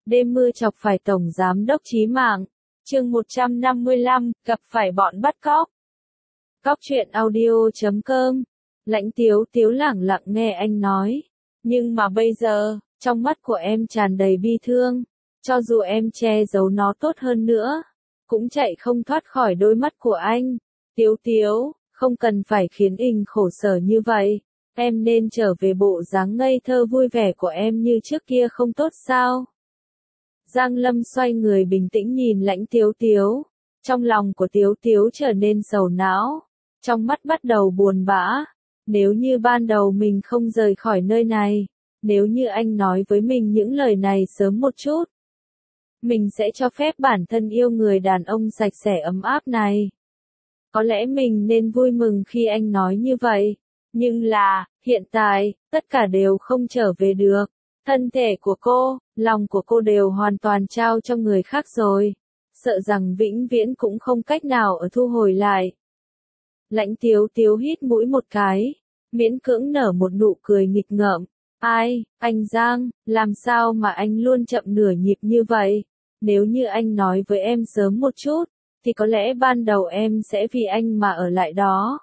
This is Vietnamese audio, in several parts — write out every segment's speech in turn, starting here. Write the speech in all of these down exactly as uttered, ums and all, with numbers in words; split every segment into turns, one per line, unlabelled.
Đêm mưa chọc phải Tổng Giám đốc chí mạng. Chương một trăm năm mươi lăm, gặp phải bọn bắt cóc. Cóc truyện audio chấm com. Lãnh Tiếu Tiếu lẳng lặng nghe anh nói. Nhưng mà bây giờ, trong mắt của em tràn đầy bi thương. Cho dù em che giấu nó tốt hơn nữa, cũng chạy không thoát khỏi đôi mắt của anh. Tiếu Tiếu, không cần phải khiến anh khổ sở như vậy. Em nên trở về bộ dáng ngây thơ vui vẻ của em như trước kia không tốt sao? Giang Lâm xoay người bình tĩnh nhìn Lãnh Tiếu Tiếu. Trong lòng của Tiếu Tiếu trở nên sầu não. Trong mắt bắt đầu buồn bã. Nếu như ban đầu mình không rời khỏi nơi này. Nếu như anh nói với mình những lời này sớm một chút. Mình sẽ cho phép bản thân yêu người đàn ông sạch sẽ ấm áp này. Có lẽ mình nên vui mừng khi anh nói như vậy. Nhưng là, hiện tại, tất cả đều không trở về được. Thân thể của cô, lòng của cô đều hoàn toàn trao cho người khác rồi. Sợ rằng vĩnh viễn cũng không cách nào ở thu hồi lại. Lãnh Tiếu Tiếu hít mũi một cái, miễn cưỡng nở một nụ cười nghịch ngợm. Ai, anh Giang, làm sao mà anh luôn chậm nửa nhịp như vậy? Nếu như anh nói với em sớm một chút, thì có lẽ ban đầu em sẽ vì anh mà ở lại đó.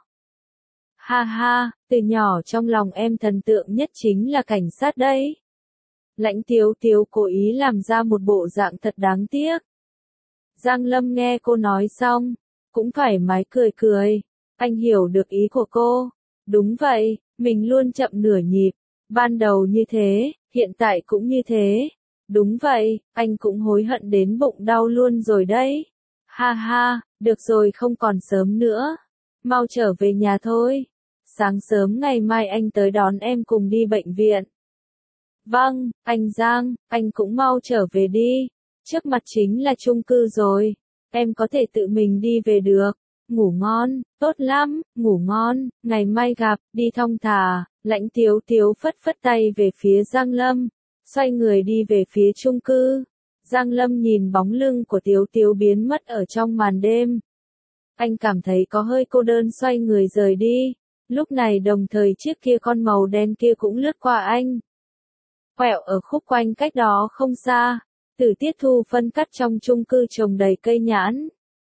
Ha ha, từ nhỏ trong lòng em thần tượng nhất chính là cảnh sát đấy. Lãnh Tiếu Tiếu cố ý làm ra một bộ dạng thật đáng tiếc. Giang Lâm nghe cô nói xong, cũng thoải mái cười cười. Anh hiểu được ý của cô. Đúng vậy, mình luôn chậm nửa nhịp. Ban đầu như thế, hiện tại cũng như thế. Đúng vậy, anh cũng hối hận đến bụng đau luôn rồi đấy. Ha ha, được rồi không còn sớm nữa. Mau trở về nhà thôi. Sáng sớm ngày mai anh tới đón em cùng đi bệnh viện. Vâng, anh Giang, anh cũng mau trở về đi. Trước mặt chính là chung cư rồi. Em có thể tự mình đi về được. Ngủ ngon, tốt lắm, ngủ ngon, ngày mai gặp, đi thong thả. Lãnh Tiếu Tiếu phất phất tay về phía Giang Lâm. Xoay người đi về phía chung cư. Giang Lâm nhìn bóng lưng của Tiếu Tiếu biến mất ở trong màn đêm. Anh cảm thấy có hơi cô đơn xoay người rời đi. Lúc này đồng thời chiếc kia con màu đen kia cũng lướt qua anh. Quẹo ở khúc quanh cách đó không xa. Tử Tiết Thu phân cắt trong chung cư trồng đầy cây nhãn.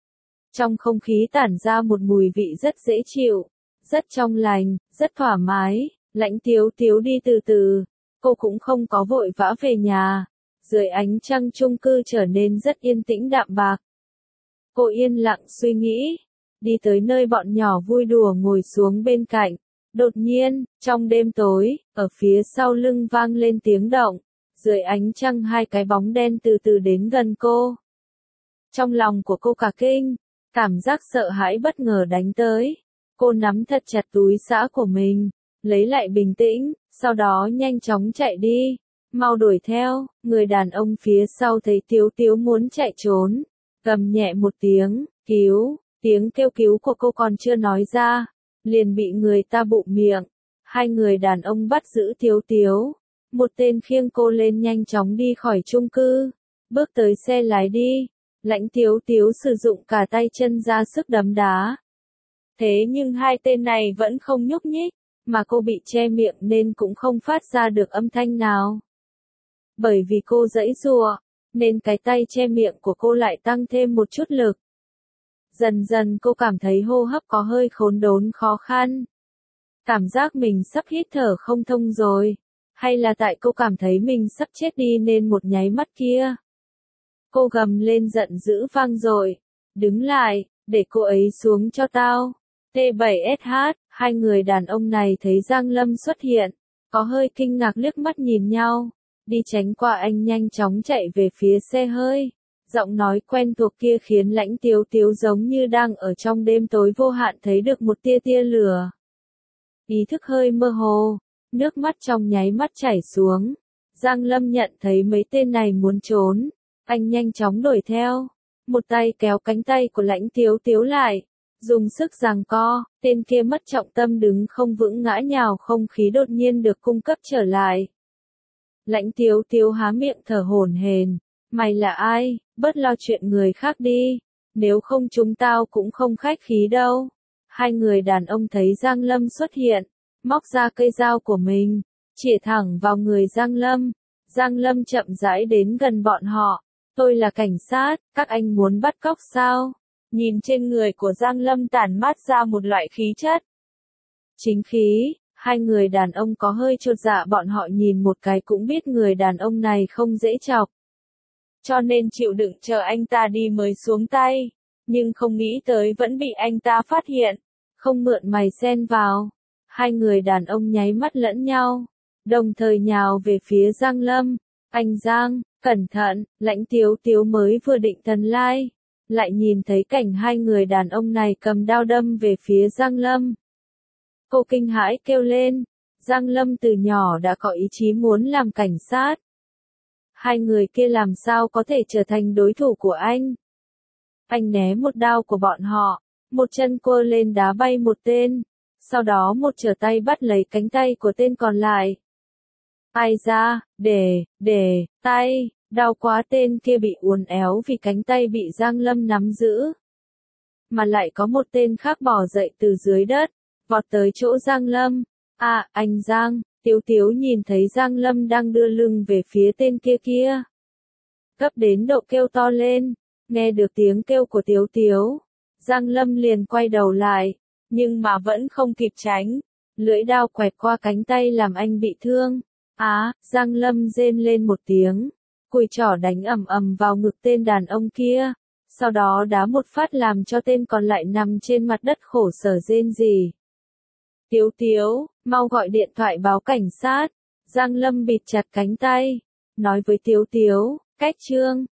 Trong không khí tản ra một mùi vị rất dễ chịu, rất trong lành, rất thoải mái. Lãnh Tiếu Tiếu đi từ từ. Cô cũng không có vội vã về nhà. Dưới ánh trăng chung cư trở nên rất yên tĩnh đạm bạc. Cô yên lặng suy nghĩ. Đi tới nơi bọn nhỏ vui đùa ngồi xuống bên cạnh. Đột nhiên, trong đêm tối, ở phía sau lưng vang lên tiếng động. Dưới ánh trăng hai cái bóng đen từ từ đến gần cô. Trong lòng của cô cả kinh, cảm giác sợ hãi bất ngờ đánh tới. Cô nắm thật chặt túi xã của mình, lấy lại bình tĩnh, sau đó nhanh chóng chạy đi. Mau đuổi theo, người đàn ông phía sau thấy Tiếu Tiếu muốn chạy trốn. Gầm nhẹ một tiếng, cứu, tiếng kêu cứu của cô còn chưa nói ra. Liền bị người ta bụm miệng. Hai người đàn ông bắt giữ Tiếu Tiếu. Một tên khiêng cô lên nhanh chóng đi khỏi chung cư. Bước tới xe lái đi. Lãnh Tiếu Tiếu sử dụng cả tay chân ra sức đấm đá. Thế nhưng hai tên này vẫn không nhúc nhích. Mà cô bị che miệng nên cũng không phát ra được âm thanh nào. Bởi vì cô giãy giụa, nên cái tay che miệng của cô lại tăng thêm một chút lực. Dần dần cô cảm thấy hô hấp có hơi khốn đốn khó khăn. Cảm giác mình sắp hít thở không thông rồi. Hay là tại cô cảm thấy mình sắp chết đi nên một nháy mắt kia. Cô gầm lên giận dữ vang dội. Đứng lại, để cô ấy xuống cho tao. T bảy S H, hai người đàn ông này thấy Giang Lâm xuất hiện. Có hơi kinh ngạc liếc mắt nhìn nhau. Đi tránh qua anh nhanh chóng chạy về phía xe hơi. Giọng nói quen thuộc kia khiến Lãnh Tiếu Tiếu giống như đang ở trong đêm tối vô hạn thấy được một tia tia lửa. Ý thức hơi mơ hồ, nước mắt trong nháy mắt chảy xuống. Giang Lâm nhận thấy mấy tên này muốn trốn, anh nhanh chóng đuổi theo. Một tay kéo cánh tay của Lãnh Tiếu Tiếu lại, dùng sức giằng co, tên kia mất trọng tâm đứng không vững ngã nhào không khí đột nhiên được cung cấp trở lại. Lãnh Tiếu Tiếu há miệng thở hổn hển. Mày là ai, bớt lo chuyện người khác đi, nếu không chúng tao cũng không khách khí đâu. Hai người đàn ông thấy Giang Lâm xuất hiện, móc ra cây dao của mình, chĩa thẳng vào người Giang Lâm. Giang Lâm chậm rãi đến gần bọn họ. Tôi là cảnh sát, các anh muốn bắt cóc sao? Nhìn trên người của Giang Lâm tản mát ra một loại khí chất. Chính khí, hai người đàn ông có hơi chột dạ, bọn họ nhìn một cái cũng biết người đàn ông này không dễ chọc. Cho nên chịu đựng chờ anh ta đi mới xuống tay. Nhưng không nghĩ tới vẫn bị anh ta phát hiện. Không mượn mày xen vào. Hai người đàn ông nháy mắt lẫn nhau. Đồng thời nhào về phía Giang Lâm. Anh Giang, cẩn thận, Lãnh Tiếu Tiếu mới vừa định thần lai. Lại nhìn thấy cảnh hai người đàn ông này cầm đao đâm về phía Giang Lâm. Cô kinh hãi kêu lên. Giang Lâm từ nhỏ đã có ý chí muốn làm cảnh sát. Hai người kia làm sao có thể trở thành đối thủ của anh? Anh né một đao của bọn họ, một chân quơ lên đá bay một tên, sau đó một trở tay bắt lấy cánh tay của tên còn lại. Ai ra, để, để, tay, đau quá, tên kia bị uốn éo vì cánh tay bị Giang Lâm nắm giữ. Mà lại có một tên khác bò dậy từ dưới đất, vọt tới chỗ Giang Lâm. À, anh Giang, Tiếu Tiếu nhìn thấy Giang Lâm đang đưa lưng về phía tên kia kia. Gấp đến độ kêu to lên, nghe được tiếng kêu của Tiếu Tiếu. Giang Lâm liền quay đầu lại, nhưng mà vẫn không kịp tránh. Lưỡi đao quẹt qua cánh tay làm anh bị thương. Á, Giang Lâm rên lên một tiếng. Cùi trỏ đánh ầm ầm vào ngực tên đàn ông kia. Sau đó đá một phát làm cho tên còn lại nằm trên mặt đất khổ sở rên rỉ. Tiếu Tiếu, mau gọi điện thoại báo cảnh sát. Giang Lâm bịt chặt cánh tay. Nói với Tiếu Tiếu, cách Trương,